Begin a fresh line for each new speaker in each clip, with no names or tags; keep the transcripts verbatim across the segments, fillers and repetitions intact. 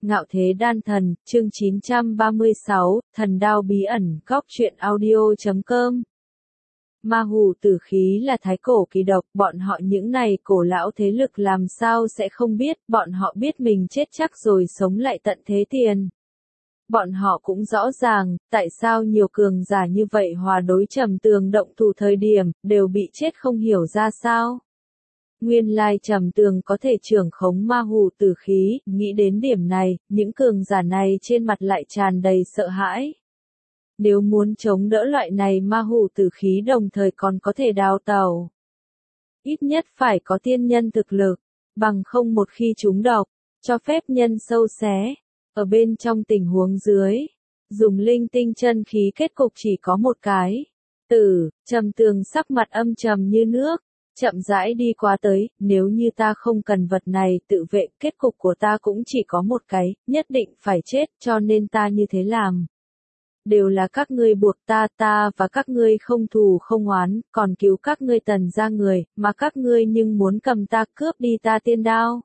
Ngạo Thế Đan Thần, chương chín trăm ba mươi sáu, Thần Đao Bí Ẩn, góc truyện audio chấm com. Ma Hù Tử Khí là thái cổ kỳ độc, bọn họ những này cổ lão thế lực làm sao sẽ không biết, bọn họ biết mình chết chắc rồi sống lại tận thế tiền. Bọn họ cũng rõ ràng, tại sao nhiều cường giả như vậy hòa đối Trầm Tường động thủ thời điểm, đều bị chết không hiểu ra sao. Nguyên lai Trầm Tường có thể trưởng khống ma hù tử khí, nghĩ đến điểm này, những cường giả này trên mặt lại tràn đầy sợ hãi. Nếu muốn chống đỡ loại này ma hù tử khí đồng thời còn có thể đào tẩu, ít nhất phải có tiên nhân thực lực, bằng không một khi chúng độc, cho phép nhân sâu xé. Ở bên trong tình huống dưới, dùng linh tinh chân khí kết cục chỉ có một cái. Tử, Trầm Tường sắc mặt âm trầm như nước, chậm rãi đi qua tới, nếu như ta không cần vật này tự vệ, kết cục của ta cũng chỉ có một cái, nhất định phải chết, cho nên ta như thế làm. Đều là các ngươi buộc ta, ta và các ngươi không thù không oán, còn cứu các ngươi Tần gia người, mà các ngươi nhưng muốn cầm ta cướp đi ta tiên đao.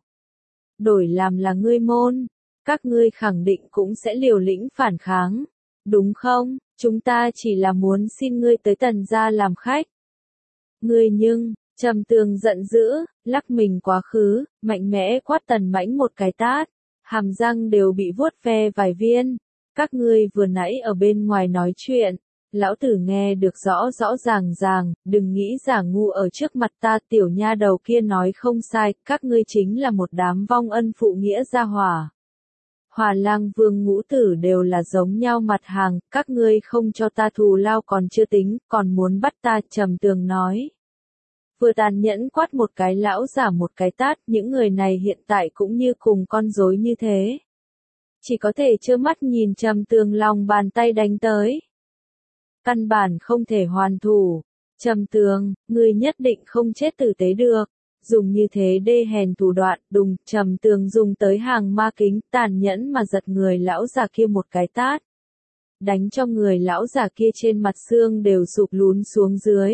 Đổi làm là ngươi môn, các ngươi khẳng định cũng sẽ liều lĩnh phản kháng, đúng không? Chúng ta chỉ là muốn xin ngươi tới Tần gia làm khách. Ngươi nhưng, Trầm Tường giận dữ, lắc mình quá khứ, mạnh mẽ quát Tần Mãnh một cái tát, hàm răng đều bị vuốt ve vài viên. Các ngươi vừa nãy ở bên ngoài nói chuyện, lão tử nghe được rõ rõ ràng ràng, đừng nghĩ giả ngu ở trước mặt ta, tiểu nha đầu kia nói không sai, các ngươi chính là một đám vong ân phụ nghĩa gia hỏa. Hỏa Lang Vương Ngũ Tử đều là giống nhau mặt hàng, các ngươi không cho ta thù lao còn chưa tính, còn muốn bắt ta, Trầm Tường nói. Vừa tàn nhẫn quát một cái lão giả một cái tát, những người này hiện tại cũng như cùng con rối như thế. Chỉ có thể trơ mắt nhìn Trầm Tường lòng bàn tay đánh tới. Căn bản không thể hoàn thủ. Trầm Tường, ngươi nhất định không chết tử tế được. Dùng như thế đê hèn thủ đoạn, đùng, Trầm Tường dùng tới hàng ma kính, tàn nhẫn mà giật người lão già kia một cái tát. Đánh cho người lão già kia trên mặt xương đều sụp lún xuống dưới.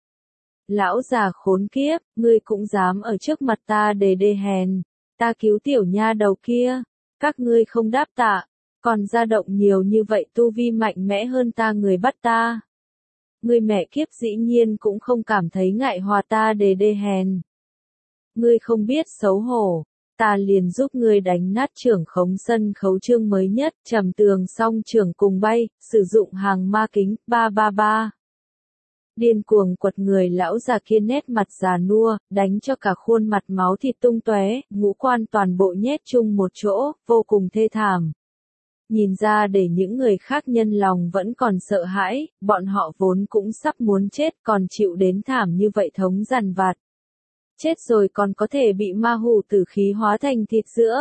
Lão già khốn kiếp, ngươi cũng dám ở trước mặt ta để đê hèn. Ta cứu tiểu nha đầu kia. Các ngươi không đáp tạ, còn ra động nhiều như vậy tu vi mạnh mẽ hơn ta người bắt ta. Ngươi mẹ kiếp dĩ nhiên cũng không cảm thấy ngại hòa ta để đê hèn. Ngươi không biết xấu hổ, ta liền giúp ngươi đánh nát trưởng khống sân khấu chương mới nhất, Trầm Tường song trưởng cùng bay, sử dụng hàng ma kính, ba ba ba. Điên cuồng quật người lão già kia nét mặt già nua, đánh cho cả khuôn mặt máu thịt tung tóe, ngũ quan toàn bộ nhét chung một chỗ, vô cùng thê thảm. Nhìn ra để những người khác nhân lòng vẫn còn sợ hãi, bọn họ vốn cũng sắp muốn chết còn chịu đến thảm như vậy thống dằn vặt. Chết rồi còn có thể bị ma hù tử khí hóa thành thịt sữa.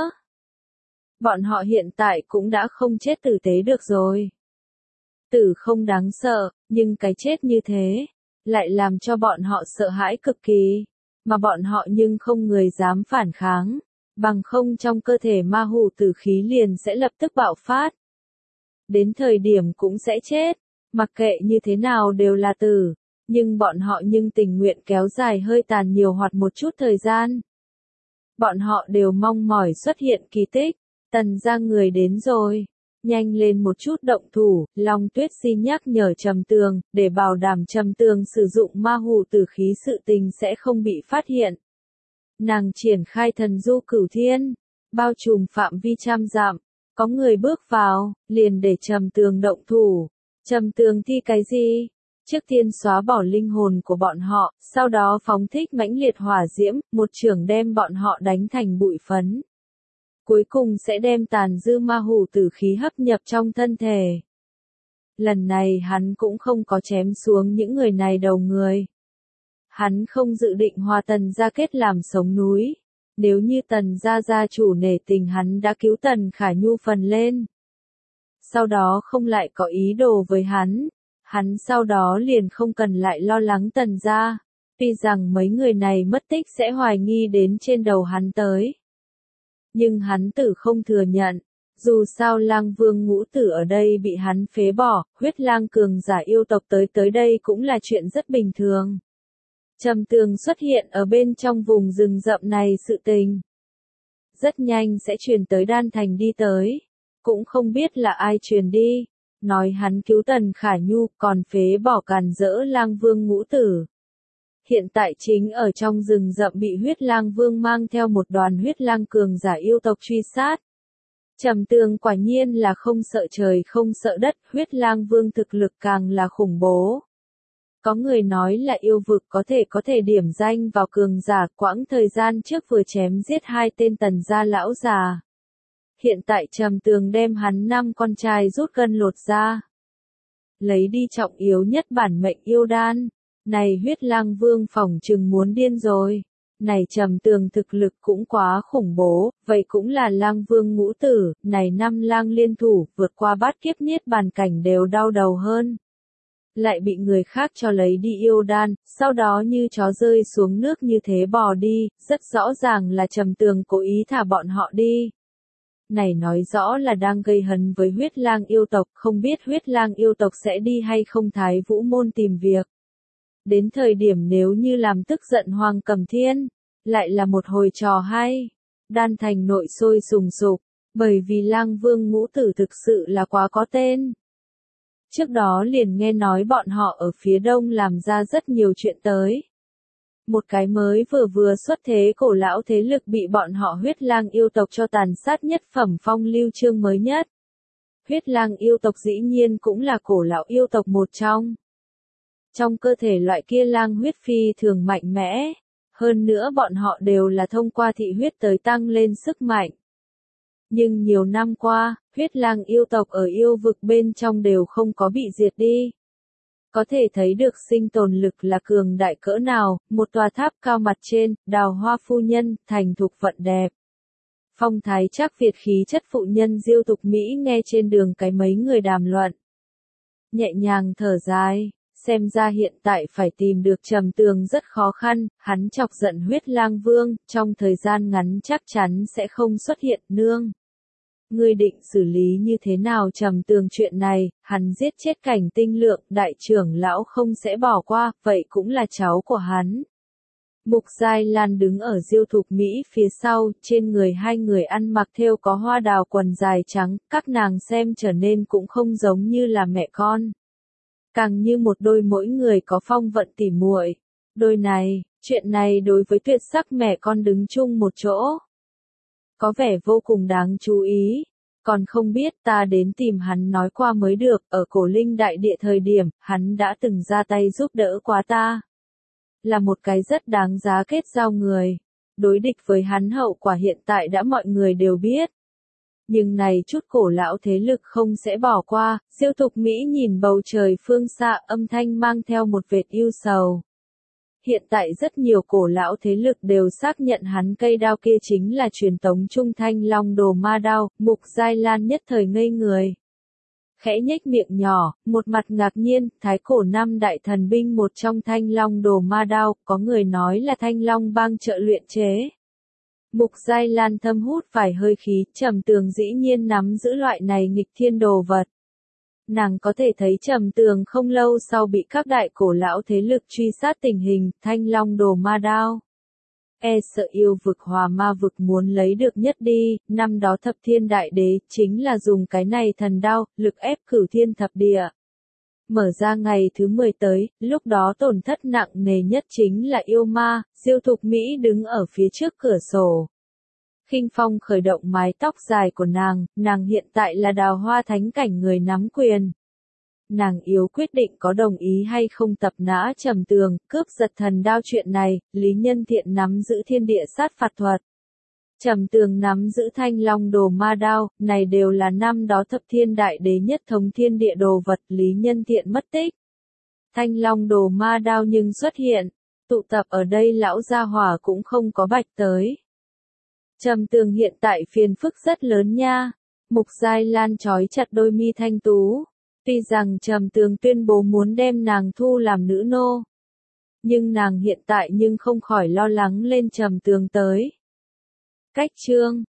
Bọn họ hiện tại cũng đã không chết tử tế được rồi. Tử không đáng sợ, nhưng cái chết như thế, lại làm cho bọn họ sợ hãi cực kỳ, mà bọn họ nhưng không người dám phản kháng, bằng không trong cơ thể ma hù tử khí liền sẽ lập tức bạo phát. Đến thời điểm cũng sẽ chết, mặc kệ như thế nào đều là tử, nhưng bọn họ nhưng tình nguyện kéo dài hơi tàn nhiều hoặc một chút thời gian. Bọn họ đều mong mỏi xuất hiện kỳ tích, Tần gia người đến rồi. Nhanh lên một chút động thủ, Long Tuyết xin nhắc nhở Trầm Tường, để bảo đảm Trầm Tường sử dụng ma hù tử khí sự tình sẽ không bị phát hiện. Nàng triển khai thần du cửu thiên, bao trùm phạm vi trăm dặm, có người bước vào, liền để Trầm Tường động thủ. Trầm Tường thi cái gì? Trước tiên xóa bỏ linh hồn của bọn họ, sau đó phóng thích mãnh liệt hỏa diễm, một chưởng đem bọn họ đánh thành bụi phấn. Cuối cùng sẽ đem tàn dư ma hù tử khí hấp nhập trong thân thể. Lần này hắn cũng không có chém xuống những người này đầu người. Hắn không dự định hòa Tần gia kết làm sống núi. Nếu như Tần gia gia chủ nể tình hắn đã cứu Tần Khả Nhu phần lên. Sau đó không lại có ý đồ với hắn. Hắn sau đó liền không cần lại lo lắng Tần gia. Tuy rằng mấy người này mất tích sẽ hoài nghi đến trên đầu hắn tới. Nhưng hắn tử không thừa nhận, dù sao Lang Vương Ngũ Tử ở đây bị hắn phế bỏ, huyết lang cường giả yêu tộc tới tới đây cũng là chuyện rất bình thường. Trầm Tường xuất hiện ở bên trong vùng rừng rậm này sự tình. rất nhanh sẽ truyền tới Đan Thành đi tới. Cũng không biết là ai truyền đi. Nói hắn cứu Tần Khả Nhu, còn phế bỏ càn rỡ Lang Vương Ngũ Tử. Hiện tại chính ở trong rừng rậm bị Huyết Lang Vương mang theo một đoàn huyết lang cường giả yêu tộc truy sát. Trầm Tường quả nhiên là không sợ trời không sợ đất, Huyết Lang Vương thực lực càng là khủng bố. Có người nói là yêu vực có thể có thể điểm danh vào cường giả, quãng thời gian trước vừa chém giết hai tên Tần gia lão già. Hiện tại Trầm Tường đem hắn năm con trai rút gân lột ra. Lấy đi trọng yếu nhất bản mệnh yêu đan. Này Huyết Lang Vương phỏng chừng muốn điên rồi. Này Trầm Tường thực lực cũng quá khủng bố, vậy cũng là Lang Vương Ngũ Tử, này năm lang liên thủ, vượt qua bát kiếp niết bàn cảnh đều đau đầu hơn. Lại bị người khác cho lấy đi yêu đan, sau đó như chó rơi xuống nước như thế bò đi, rất rõ ràng là Trầm Tường cố ý thả bọn họ đi. Này nói rõ là đang gây hấn với Huyết Lang yêu tộc, không biết Huyết Lang yêu tộc sẽ đi hay không Thái Vũ môn tìm việc. Đến thời điểm nếu như làm tức giận Hoàng Cầm Thiên, lại là một hồi trò hay. Đan Thành nội sôi sùng sục, bởi vì Lang Vương Ngũ Tử thực sự là quá có tên. Trước đó liền nghe nói bọn họ ở phía đông làm ra rất nhiều chuyện tới. Một cái mới vừa vừa xuất thế cổ lão thế lực bị bọn họ Huyết Lang yêu tộc cho tàn sát nhất phẩm phong lưu chương mới nhất. Huyết Lang yêu tộc dĩ nhiên cũng là cổ lão yêu tộc một trong. Trong cơ thể loại kia lang huyết phi thường mạnh mẽ, hơn nữa bọn họ đều là thông qua thị huyết tới tăng lên sức mạnh. Nhưng nhiều năm qua, Huyết Lang yêu tộc ở yêu vực bên trong đều không có bị diệt đi. Có thể thấy được sinh tồn lực là cường đại cỡ nào, một tòa tháp cao mặt trên, Đào Hoa phu nhân, thành thục vận đẹp. Phong thái chắc Việt khí chất phụ nhân Diêu Tục Mỹ nghe trên đường cái mấy người đàm luận. Nhẹ nhàng thở dài. Xem ra hiện tại phải tìm được Trầm Tường rất khó khăn, hắn chọc giận Huyết Lang Vương, trong thời gian ngắn chắc chắn sẽ không xuất hiện nương. Ngươi định xử lý như thế nào Trầm Tường chuyện này, hắn giết chết Cảnh Tinh Lượng, đại trưởng lão không sẽ bỏ qua, vậy cũng là cháu của hắn. Mục Giai Lan đứng ở Diêu Thục Mỹ phía sau, trên người hai người ăn mặc thêu có hoa đào quần dài trắng, các nàng xem trở nên cũng không giống như là mẹ con. Càng như một đôi mỗi người có phong vận tỉ muội. Đôi này, chuyện này đối với tuyệt sắc mẹ con đứng chung một chỗ. Có vẻ vô cùng đáng chú ý. Còn không biết ta đến tìm hắn nói qua mới được, ở cổ linh đại địa thời điểm, hắn đã từng ra tay giúp đỡ quá ta. Là một cái rất đáng giá kết giao người. Đối địch với hắn hậu quả hiện tại đã mọi người đều biết. Nhưng này chút cổ lão thế lực không sẽ bỏ qua, Diêu Tục Mỹ nhìn bầu trời phương xa âm thanh mang theo một vệt yêu sầu. Hiện tại rất nhiều cổ lão thế lực đều xác nhận hắn cây đao kia chính là truyền tống trung Thanh Long Đồ Ma Đao, Mục Giai Lan nhất thời ngây người. Khẽ nhếch miệng nhỏ, một mặt ngạc nhiên, thái cổ năm đại thần binh một trong Thanh Long Đồ Ma Đao, có người nói là Thanh Long bang trợ luyện chế. Mục Giai Lan thâm hút vài hơi khí, Trầm Tường dĩ nhiên nắm giữ loại này nghịch thiên đồ vật. Nàng có thể thấy Trầm Tường không lâu sau bị các đại cổ lão thế lực truy sát tình hình, Thanh Long Đồ Ma Đao. E sợ yêu vực Hòa Ma vực muốn lấy được nhất đi, năm đó Thập Thiên Đại Đế chính là dùng cái này thần đao, lực ép cửu thiên thập địa. Mở ra ngày thứ mười tới, lúc đó tổn thất nặng nề nhất chính là yêu ma, Diêu Thục Mỹ đứng ở phía trước cửa sổ. Khinh phong khởi động mái tóc dài của nàng, nàng hiện tại là Đào Hoa thánh cảnh người nắm quyền. Nàng yếu quyết định có đồng ý hay không tập nã Trầm Tường, cướp giật thần đao chuyện này, Lý Nhân Thiện nắm giữ thiên địa sát phạt thuật. Trầm Tường nắm giữ Thanh Long Đồ Ma Đao, này đều là năm đó Thập Thiên Đại Đế nhất thống thiên địa đồ vật, Lý Nhân Thiện mất tích. Thanh Long Đồ Ma Đao nhưng xuất hiện, tụ tập ở đây lão gia hỏa cũng không có bạch tới. Trầm Tường hiện tại phiền phức rất lớn nha. Mục Giai Lan trói chặt đôi mi thanh tú. Tuy rằng Trầm Tường tuyên bố muốn đem nàng thu làm nữ nô, nhưng nàng hiện tại nhưng không khỏi lo lắng lên Trầm Tường tới. Cách chương